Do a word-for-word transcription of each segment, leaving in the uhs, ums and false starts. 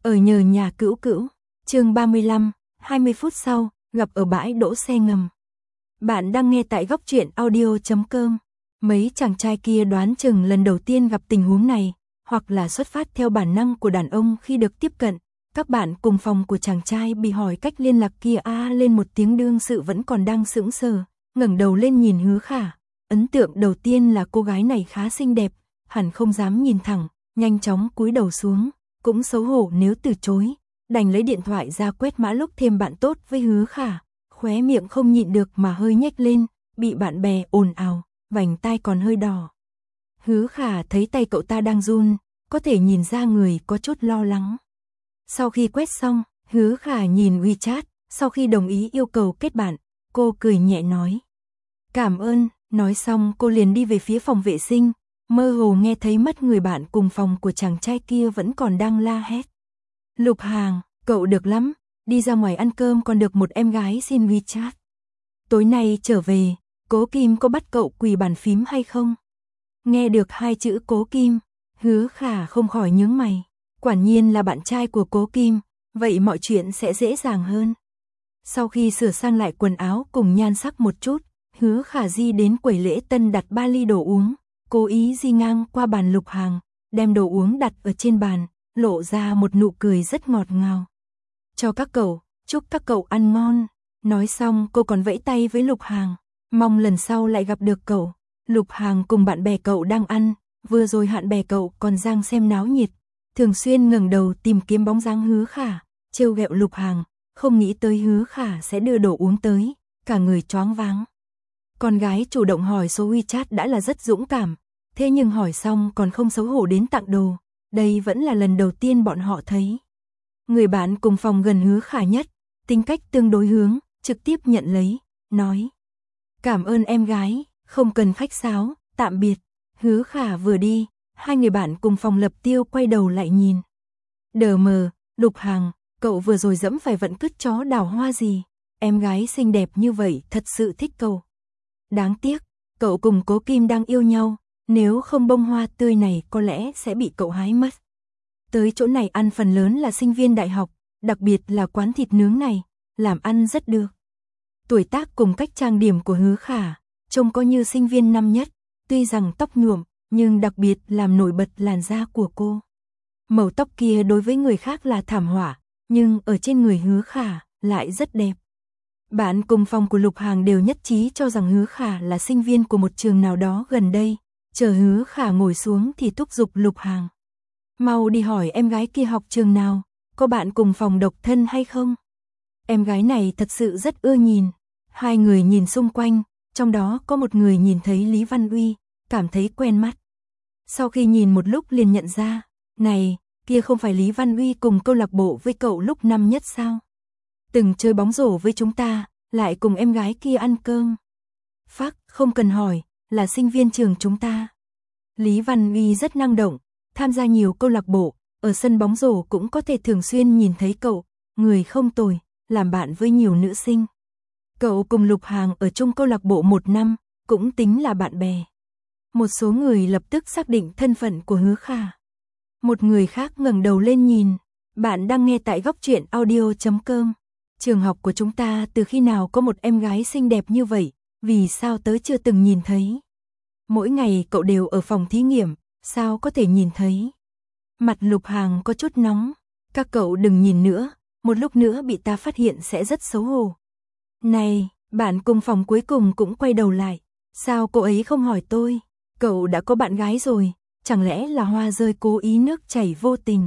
Ở nhờ nhà cữu cữu, chương ba mươi lăm, hai mươi phút sau, gặp ở bãi đỗ xe ngầm. Bạn đang nghe tại góc truyện audio chấm com. Mấy chàng trai kia đoán chừng lần đầu tiên gặp tình huống này, hoặc là xuất phát theo bản năng của đàn ông khi được tiếp cận. Các bạn cùng phòng của chàng trai bị hỏi cách liên lạc kia a à, lên một tiếng, đương sự vẫn còn đang sững sờ, ngẩng đầu lên nhìn Hứa Khả. Ấn tượng đầu tiên là cô gái này khá xinh đẹp, hẳn không dám nhìn thẳng, nhanh chóng cúi đầu xuống, cũng xấu hổ nếu từ chối, đành lấy điện thoại ra quét mã lúc thêm bạn tốt với Hứa Khả, khóe miệng không nhịn được mà hơi nhếch lên, bị bạn bè ồn ào, vành tai còn hơi đỏ. Hứa Khả thấy tay cậu ta đang run, có thể nhìn ra người có chút lo lắng. Sau khi quét xong, Hứa Khả nhìn WeChat, sau khi đồng ý yêu cầu kết bạn, cô cười nhẹ nói: "Cảm ơn." Nói xong cô liền đi về phía phòng vệ sinh, mơ hồ nghe thấy mất người bạn cùng phòng của chàng trai kia vẫn còn đang la hét: "Lục Hàng, cậu được lắm, đi ra ngoài ăn cơm còn được một em gái xin WeChat. Tối nay trở về, Cố Kim có bắt cậu quỳ bàn phím hay không?" Nghe được hai chữ Cố Kim, Hứa Khả không khỏi nhướng mày, quả nhiên là bạn trai của Cố Kim, vậy mọi chuyện sẽ dễ dàng hơn. Sau khi sửa sang lại quần áo cùng nhan sắc một chút, Hứa Khả di đến quầy lễ tân đặt ba ly đồ uống, cố ý di ngang qua bàn Lục Hàng, đem đồ uống đặt ở trên bàn, lộ ra một nụ cười rất ngọt ngào. "Cho các cậu, chúc các cậu ăn ngon." Nói xong cô còn vẫy tay với Lục Hàng, mong lần sau lại gặp được cậu. Lục Hàng cùng bạn bè cậu đang ăn, vừa rồi bạn bè cậu còn đang xem náo nhiệt, thường xuyên ngẩng đầu tìm kiếm bóng dáng Hứa Khả, trêu ghẹo Lục Hàng, không nghĩ tới Hứa Khả sẽ đưa đồ uống tới, cả người choáng váng. Con gái chủ động hỏi số WeChat đã là rất dũng cảm, thế nhưng hỏi xong còn không xấu hổ đến tặng đồ, đây vẫn là lần đầu tiên bọn họ thấy. Người bạn cùng phòng gần Hứa Khả nhất, tính cách tương đối hướng, trực tiếp nhận lấy, nói: "Cảm ơn em gái, không cần khách sáo, tạm biệt." Hứa Khả vừa đi, hai người bạn cùng phòng Lập Tiêu quay đầu lại nhìn. "Đờ mờ, Lục Hàng, cậu vừa rồi dẫm phải vận cứt chó đào hoa gì? Em gái xinh đẹp như vậy thật sự thích cậu. Đáng tiếc, cậu cùng Cố Kim đang yêu nhau, nếu không bông hoa tươi này có lẽ sẽ bị cậu hái mất." Tới chỗ này ăn phần lớn là sinh viên đại học, đặc biệt là quán thịt nướng này, làm ăn rất được. Tuổi tác cùng cách trang điểm của Hứa Khả, trông có như sinh viên năm nhất, tuy rằng tóc nhuộm, nhưng đặc biệt làm nổi bật làn da của cô. Màu tóc kia đối với người khác là thảm họa, nhưng ở trên người Hứa Khả lại rất đẹp. Bạn cùng phòng của Lục Hàng đều nhất trí cho rằng Hứa Khả là sinh viên của một trường nào đó gần đây. Chờ Hứa Khả ngồi xuống thì thúc giục Lục Hàng: "Mau đi hỏi em gái kia học trường nào, có bạn cùng phòng độc thân hay không?" Em gái này thật sự rất ưa nhìn. Hai người nhìn xung quanh, trong đó có một người nhìn thấy Lý Văn Uy, cảm thấy quen mắt. Sau khi nhìn một lúc liền nhận ra, này, kia không phải Lý Văn Uy cùng câu lạc bộ với cậu lúc năm nhất sao? Từng chơi bóng rổ với chúng ta, lại cùng em gái kia ăn cơm. Phác, không cần hỏi, là sinh viên trường chúng ta. Lý Văn Uy rất năng động, tham gia nhiều câu lạc bộ, ở sân bóng rổ cũng có thể thường xuyên nhìn thấy cậu, người không tồi, làm bạn với nhiều nữ sinh. Cậu cùng Lục Hàng ở chung câu lạc bộ một năm, cũng tính là bạn bè. Một số người lập tức xác định thân phận của Hứa Khả. Một người khác ngẩng đầu lên nhìn. Bạn đang nghe tại góc truyện audio chấm com. Trường học của chúng ta từ khi nào có một em gái xinh đẹp như vậy, vì sao tớ chưa từng nhìn thấy? Mỗi ngày cậu đều ở phòng thí nghiệm, sao có thể nhìn thấy? Mặt Lục Hàng có chút nóng. Các cậu đừng nhìn nữa, một lúc nữa bị ta phát hiện sẽ rất xấu hổ. Này, bạn cùng phòng cuối cùng cũng quay đầu lại. Sao cô ấy không hỏi tôi? Cậu đã có bạn gái rồi, chẳng lẽ là hoa rơi cố ý nước chảy vô tình?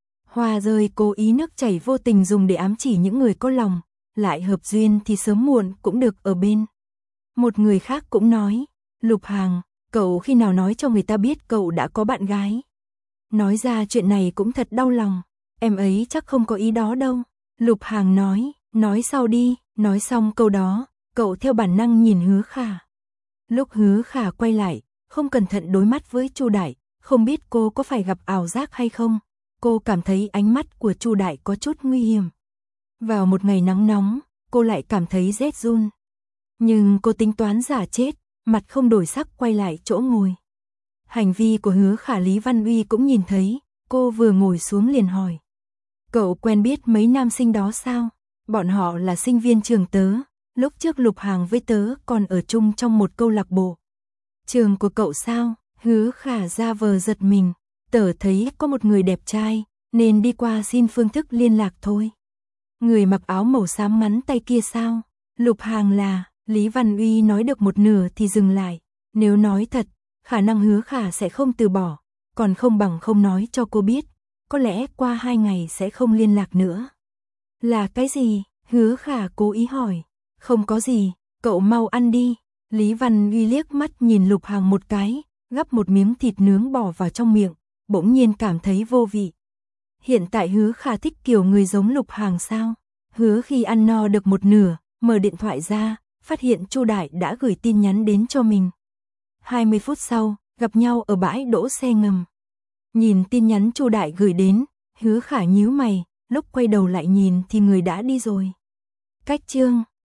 Hoa rơi cố ý nước chảy vô tình dùng để ám chỉ những người có lòng, lại hợp duyên thì sớm muộn cũng được ở bên. Một người khác cũng nói: "Lục Hàng, cậu khi nào nói cho người ta biết cậu đã có bạn gái?" Nói ra chuyện này cũng thật đau lòng, em ấy chắc không có ý đó đâu. Lục Hàng nói: "Nói sau đi." Nói xong câu đó, cậu theo bản năng nhìn Hứa Khả. Lúc Hứa Khả quay lại, không cẩn thận đối mắt với Chu Đại, không biết cô có phải gặp ảo giác hay không. Cô cảm thấy ánh mắt của Chu Đại có chút nguy hiểm. Vào một ngày nắng nóng, cô lại cảm thấy rét run. Nhưng cô tính toán giả chết, mặt không đổi sắc quay lại chỗ ngồi. Hành vi của Hứa Khả Lý Văn Uy cũng nhìn thấy, cô vừa ngồi xuống liền hỏi: Cậu quen biết mấy nam sinh đó sao? Bọn họ là sinh viên trường tớ, lúc trước Lục Hàng với tớ còn ở chung trong một câu lạc bộ. Trường của cậu sao? Hứa Khả ra vờ giật mình, tớ thấy có một người đẹp trai, nên đi qua xin phương thức liên lạc thôi. Người mặc áo màu xám ngắn tay kia sao? Lục Hàng là, Lý Văn Uy nói được một nửa thì dừng lại, nếu nói thật, khả năng Hứa Khả sẽ không từ bỏ, còn không bằng không nói cho cô biết, có lẽ qua hai ngày sẽ không liên lạc nữa. Là cái gì? Hứa Khả cố ý hỏi. Không có gì, cậu mau ăn đi. Lý Văn Uy liếc mắt nhìn Lục Hàng một cái, gắp một miếng thịt nướng bỏ vào trong miệng, bỗng nhiên cảm thấy vô vị. Hiện tại Hứa Khả thích kiểu người giống Lục Hàng sao? Hứa khi ăn no được một nửa, mở điện thoại ra, phát hiện Chu Đại đã gửi tin nhắn đến cho mình. hai mươi phút sau, gặp nhau ở bãi đỗ xe ngầm. Nhìn tin nhắn Chu Đại gửi đến, Hứa Khả nhíu mày, lúc quay đầu lại nhìn thì người đã đi rồi. Cách chương